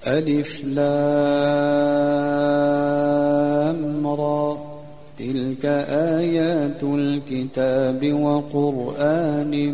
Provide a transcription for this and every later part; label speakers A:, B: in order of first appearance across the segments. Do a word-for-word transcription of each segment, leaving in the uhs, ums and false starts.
A: ألف لام را تلك آيات الكتاب وقرآن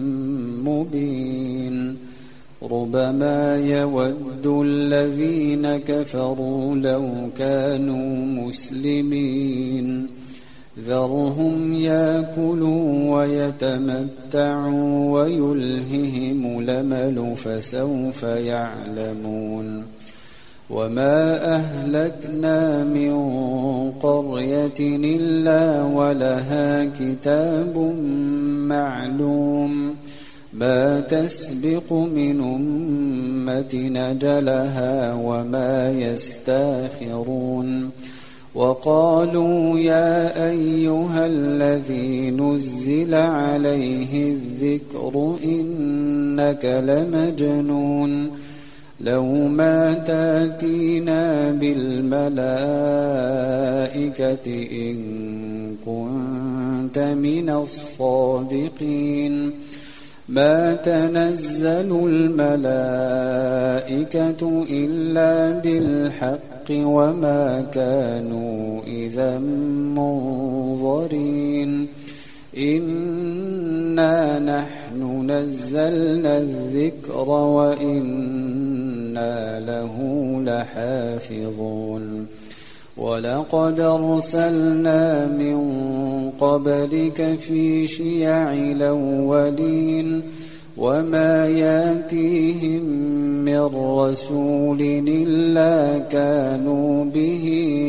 A: مبين ربما يود الذين كفروا لو كانوا مسلمين ذرهم يأكلوا ويتمتعوا ويلههم الأمل فسوف يعلمون وما أهلكنا من قرية إلا ولها كتاب معلوم ما تسبق من أمة أجلها وما يستاخرون وقالوا يا أيها الذي نزل عليه الذكر إنك لمجنون لو ما تأتينا بالملائكة إن كنت من الصادقين ما تنزل الملائكة إلا بالحق وما كانوا إذا منظرين إنا نحن نزلنا الذكر وإنا له لحافظون ولقد أرسلنا من قبلك في شيع الأولين وما ياتيهم من رسول إلا كانوا به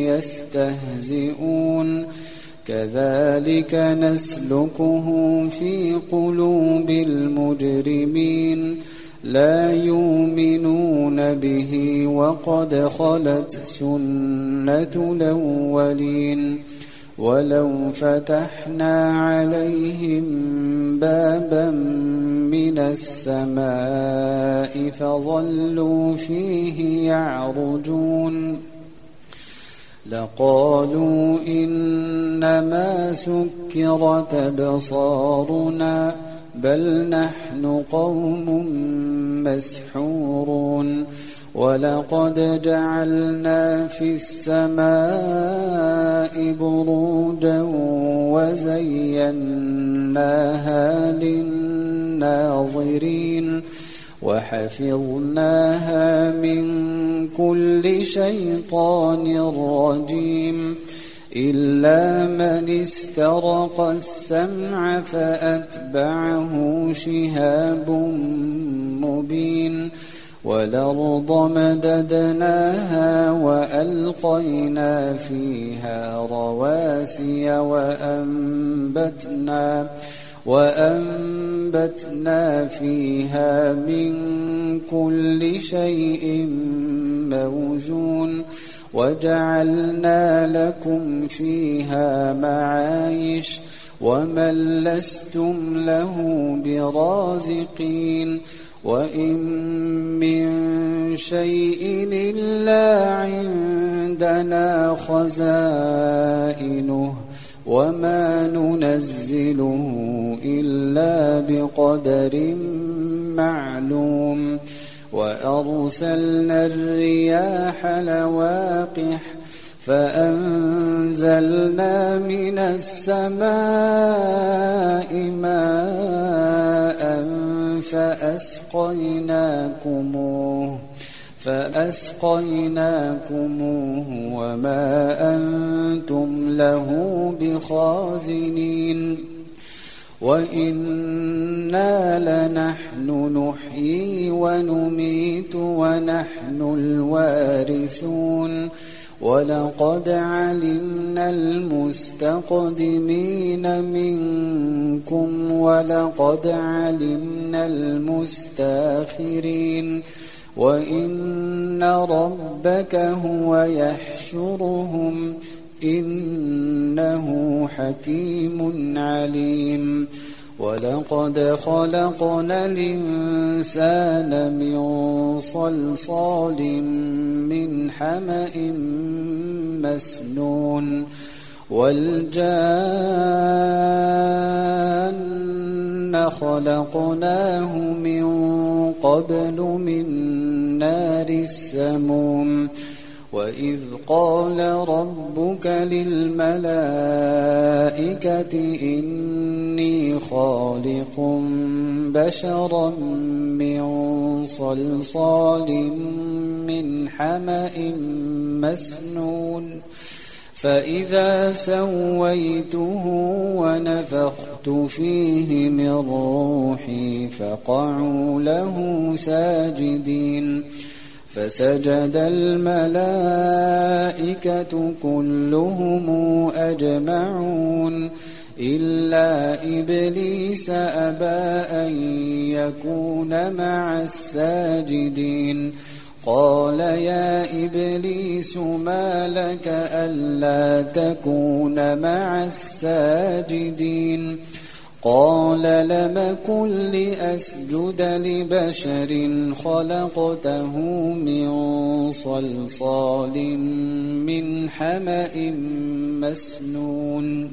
A: يستهزئون كذلك نسلكه في قلوب المجرمين لا يؤمنون به وقد خلت سنة الأولين ولو فتحنا عليهم بابا من السماء فظلوا فيه يعرجون لقالوا إنما سكرت أبصارنا بل نحن قوم مسحورون ولقد جعلنا في السماء بروجا وزيناها للناظرين وحفظناها من كل شيطان رجيم إلا من استرق السمع فأتبعه شهاب مبين والأرض مددناها وألقينا فيها رواسي وأنبتنا وأنبتنا فيها من كل شيء موزون وجعلنا لكم فيها معايش ومن لستم له برازقين وإن من شيء إلا عندنا خزائنه وما ننزله إلا بقدر معلوم وأرسلنا الرياح لواقح فأنزلنا من السماء ماء فأسقيناكموه فأسقيناكموه وما أنتم له بخازنين وإنا لنحن نحيي ونميت ونحن الوارثون ولقد علمنا المستقدمين منكم ولقد علمنا المستاخرين وإن ربك هو يحشرهم إنه حكيم عليم ولقد خلقنا الإنسان من صلصال من حمأ مسنون والجان إنا خلقناه من قبل من نار السموم وإذ قال ربك للملائكة إني خالق بشرا من صلصال من حمأ مسنون فإذا سويته ونفخت فيه من روحي فقعوا له ساجدين فسجد الملائكة كلهم أجمعون إلا إبليس أبى أن يكون مع الساجدين قال يا إبليس ما لك ألا تكون مع الساجدين قال لم كن لأسجد لبشر خلقته من صلصال من حمأ مسنون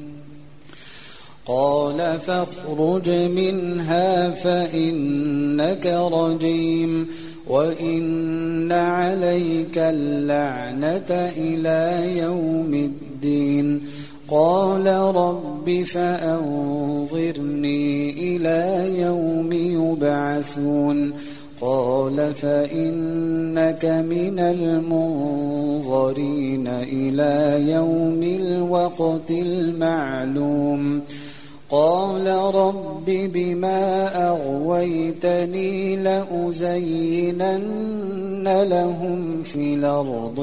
A: قال فاخرج منها فإنك رجيم وإن عليك اللعنة إلى يوم الدين قال رب فأنظرني إلى يوم يبعثون قال فإنك من المنظرين إلى يوم الوقت المعلوم قال رب بما أغويتني لأزينن لهم في الأرض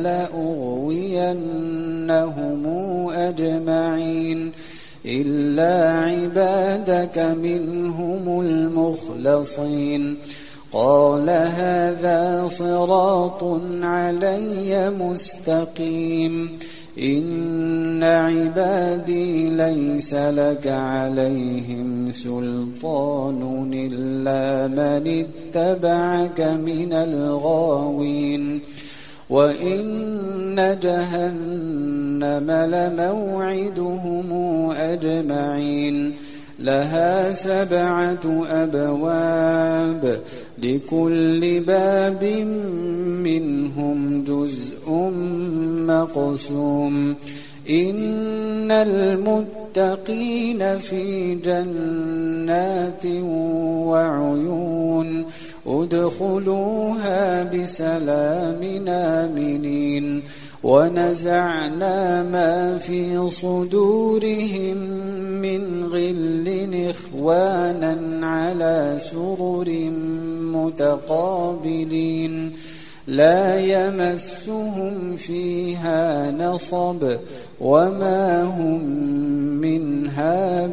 A: ولأغوينهم أجمعين إلا عبادك منهم المخلصين قال هذا صراط علي مستقيم إن عبادي ليس لك عليهم سلطان إلا من اتبعك من الغاوين وإن جهنم لموعدهم أجمعين لها سبعة أبواب لكل باب منهم جزء مقسوم إن المتقين في جنات وعيون ادخلوها بسلام آمنين ونزعنا ما في صدورهم من غل إخوانا على سرر متقابلين لا يمسهم فيها نصب وما هم منها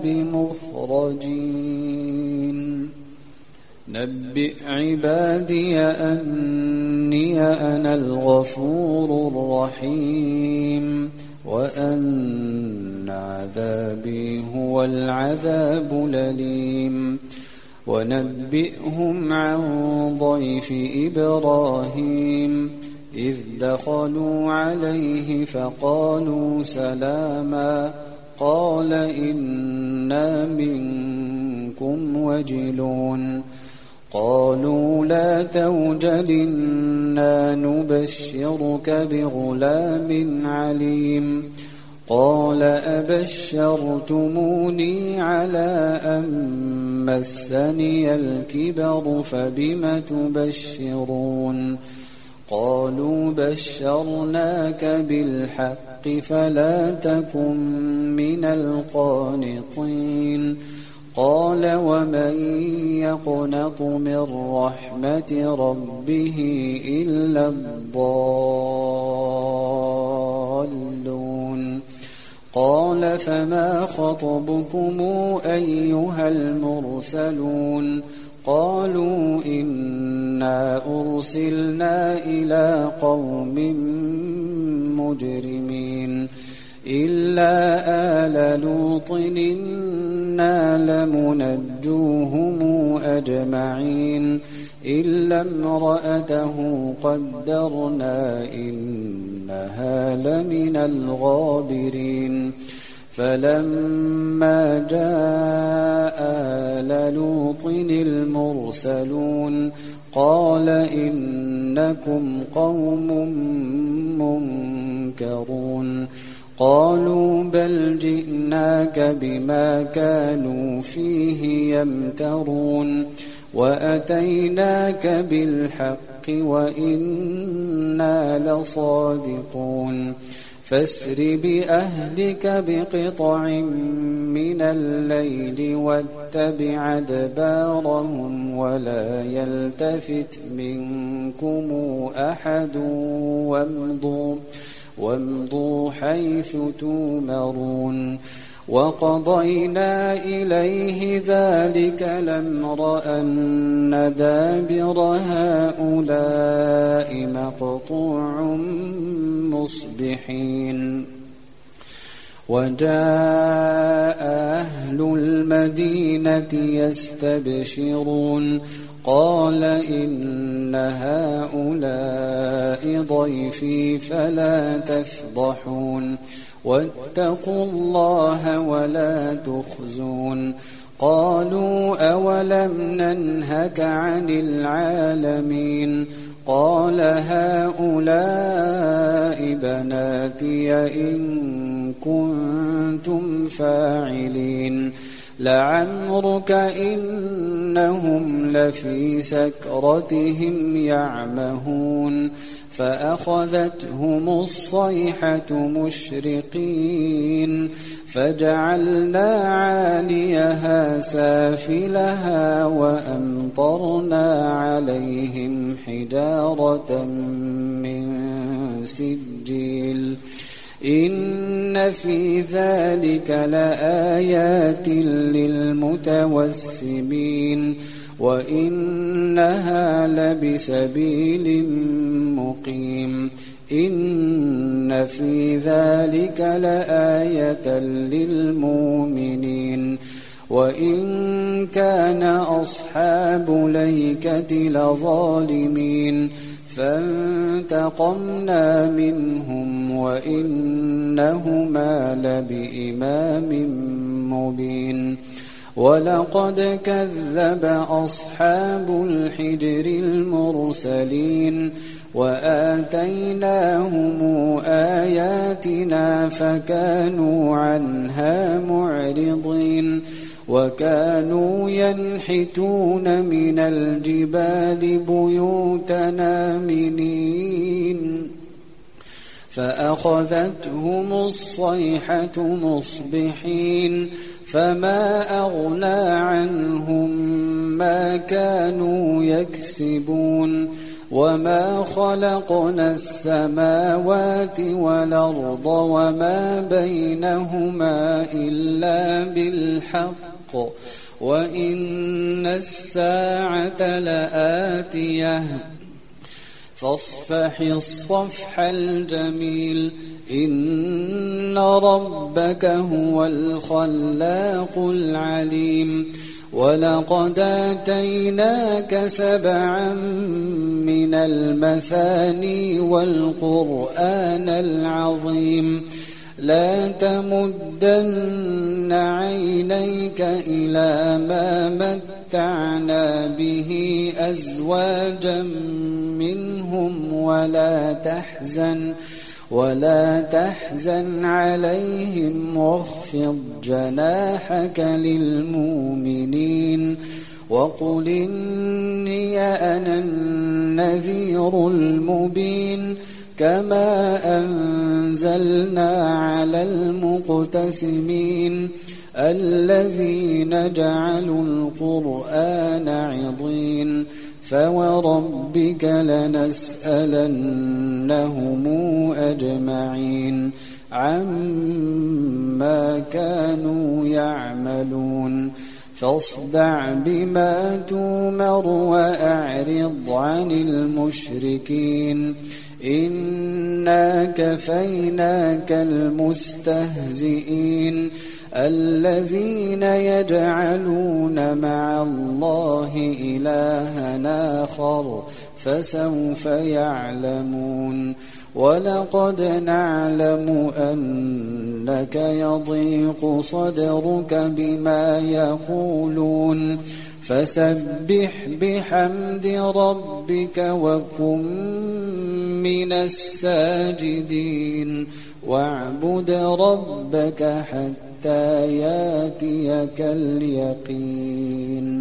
A: بمخرجين نبئ عبادي أني أنا الغفور الرحيم وأن عذابي هو العذاب الأليم ونبئهم عن ضيف إبراهيم إذ دخلوا عليه فقالوا سلاما قال إنا منكم وجلون قالوا لا توجل إنا نبشرك بغلام عليم قال أبشرتموني على أن مسني الكبر فبم تبشرون قالوا بشرناك بالحق فلا تكن من القانطين قال ومن يقنط من رحمة ربه إلا الضالون قال فما خطبكم أيها المرسلون قالوا إنا أرسلنا إلى قوم مجرمين إلا آل لوط إنا لمنجوهم أجمعين إلا امرأته قدرنا إنها لمن الغابرين فلما جاء آل لوط المرسلون قال إنكم قوم منكرون قالوا بل جئناك بما كانوا فيه يمترون وأتيناك بالحق وإنا لصادقون فاسر بأهلك بقطع من الليل واتبع أدبارهم ولا يلتفت منكم أحد وامضوا, وامضوا حيث تؤمرون وقضينا إليه ذلك الأمر أن دابر هؤلاء مقطوع مصبحين وجاء أهل المدينة يستبشرون قال إن هؤلاء ضيفي فلا تفضحون واتقوا الله ولا تخزون قالوا أولم ننهك عن العالمين قال هؤلاء بناتي إن كنتم فاعلين لعمرك إنهم لفي سكرتهم يعمهون فأخذتهم الصيحة مشرقين فجعلنا عاليها سافلها وأمطرنا عليهم حجارة من سجيل إن في ذلك لآيات للمتوسمين وإنها لبسبيل مقيم إن في ذلك لآية للمؤمنين وإن كان أصحاب ليكة لظالمين فانتقمنا منهم وإنهما لبإمام مبين ولقد كذب أصحاب الحجر المرسلين وآتيناهم آياتنا فكانوا عنها معرضين وكانوا ينحتون من الجبال بيوتا آمنين فأخذتهم الصيحة مصبحين فما أغنى عنهم ما كانوا يكسبون وما خلقنا السماوات والأرض وما بينهما إلا بالحق وإن الساعة لآتية فاصفح الصفح الجميل إن ربك هو الخلاق العليم ولقد آتيناك سبعا من المثاني والقرآن العظيم لا تمدن عينيك إلى ما متعنا به أزواجا منهم ولا تحزن ولا تحزن عليهم واخفض جناحك للمؤمنين وقل إني أنا النذير المبين كما أنزلنا على المقتسمين الذين جعلوا القرآن عضين فوربك لنسألنهم أجمعين عما كانوا يعملون فاصدع بما تؤمر وأعرض عن المشركين إنا كفيناك المستهزئين الذين يجعلون مع الله إلها آخر فسوف يعلمون ولقد نعلم أنك يضيق صدرك بما يقولون فسبح بحمد ربك وكن من الساجدين واعبد ربك حتى ياتيك اليقين.